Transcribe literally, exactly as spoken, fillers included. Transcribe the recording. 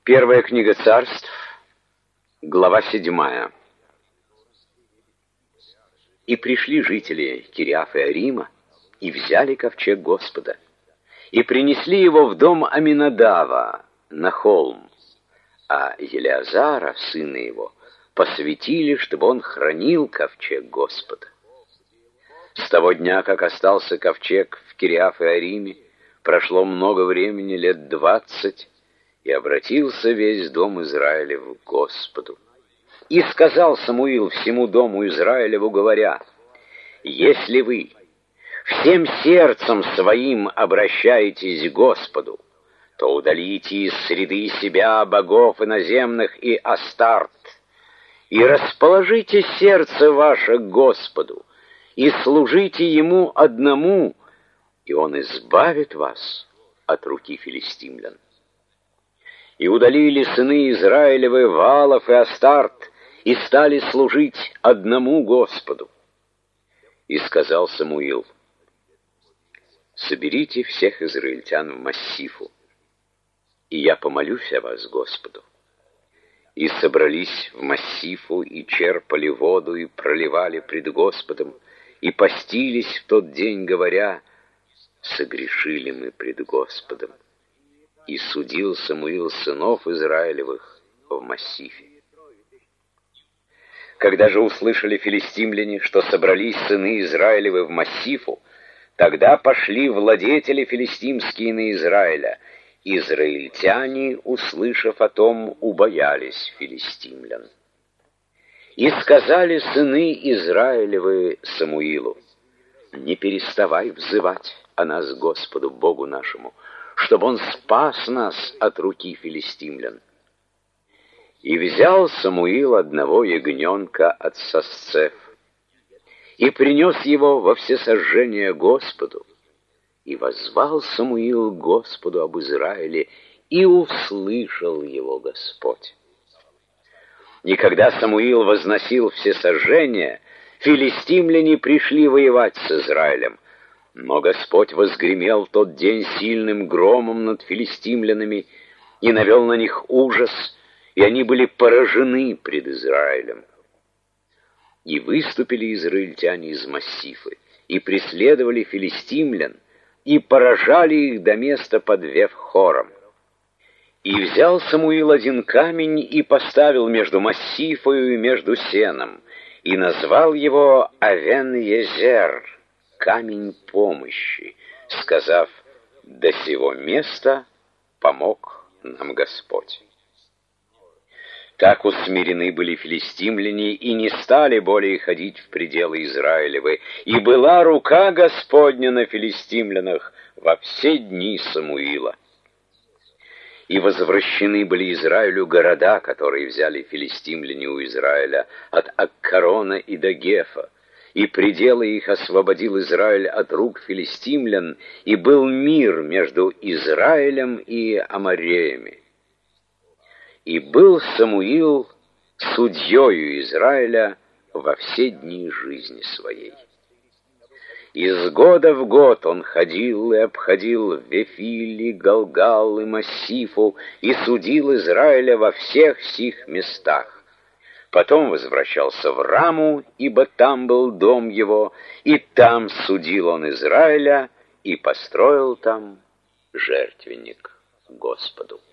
Первая книга Царств, глава седьмая. И пришли жители Кириаф-Иарима, и взяли ковчег Господа, и принесли его в дом Аминадава на холм, а Елеазара, сына его, посвятили, чтобы он хранил ковчег Господа. С того дня, как остался ковчег в Кириаф-Иариме, прошло много времени, лет двадцать, и обратился весь дом Израилев к Господу. И сказал Самуил всему дому Израилеву, говоря: «Если вы всем сердцем своим обращаетесь к Господу, то удалите из среды себя богов иноземных и Астарт, и расположите сердце ваше к Господу, и служите Ему одному, и Он избавит вас от руки филистимлян». И удалили сыны Израилевы Ваалов и Астарт, и стали служить одному Господу. И сказал Самуил: «Соберите всех израильтян в Массифу, и я помолюсь о вас Господу». И собрались в Массифу, и черпали воду, и проливали пред Господом, и постились в тот день, говоря: «Согрешили мы пред Господом». И судил Самуил сынов Израилевых в Массифе. Когда же услышали филистимляне, что собрались сыны Израилевы в Массифу, тогда пошли владетели филистимские на Израиля. Израильтяне, услышав о том, убоялись филистимлян. И сказали сыны Израилевы Самуилу: «Не переставай взывать о нас Господу Богу нашему, чтобы Он спас нас от руки филистимлян». И взял Самуил одного ягненка от сосцев, и принес его во всесожжение Господу, и воззвал Самуил к Господу об Израиле, и услышал его Господь. И когда Самуил возносил всесожжение, филистимляне пришли воевать с Израилем. Но Господь возгремел в тот день сильным громом над филистимлянами и навел на них ужас, и они были поражены пред Израилем. И выступили израильтяне из Массифы, и преследовали филистимлян, и поражали их до места под Вев-хором. И взял Самуил один камень и поставил между Массифою и между Сеном, и назвал его Авен-Езер, камень помощи, сказав: «До сего места помог нам Господь». Так усмирены были филистимляне, и не стали более ходить в пределы Израилевы, и была рука Господня на филистимлянах во все дни Самуила. И возвращены были Израилю города, которые взяли филистимляне у Израиля, от Аккарона и до Гефа, и пределы их освободил Израиль от рук филистимлян, и был мир между Израилем и Амореями. И был Самуил судьею Израиля во все дни жизни своей. Из года в год он ходил и обходил Вефиль, Галгал и Массифу, и судил Израиля во всех сих местах. Потом возвращался в Раму, ибо там был дом его, и там судил он Израиля, и построил там жертвенник Господу.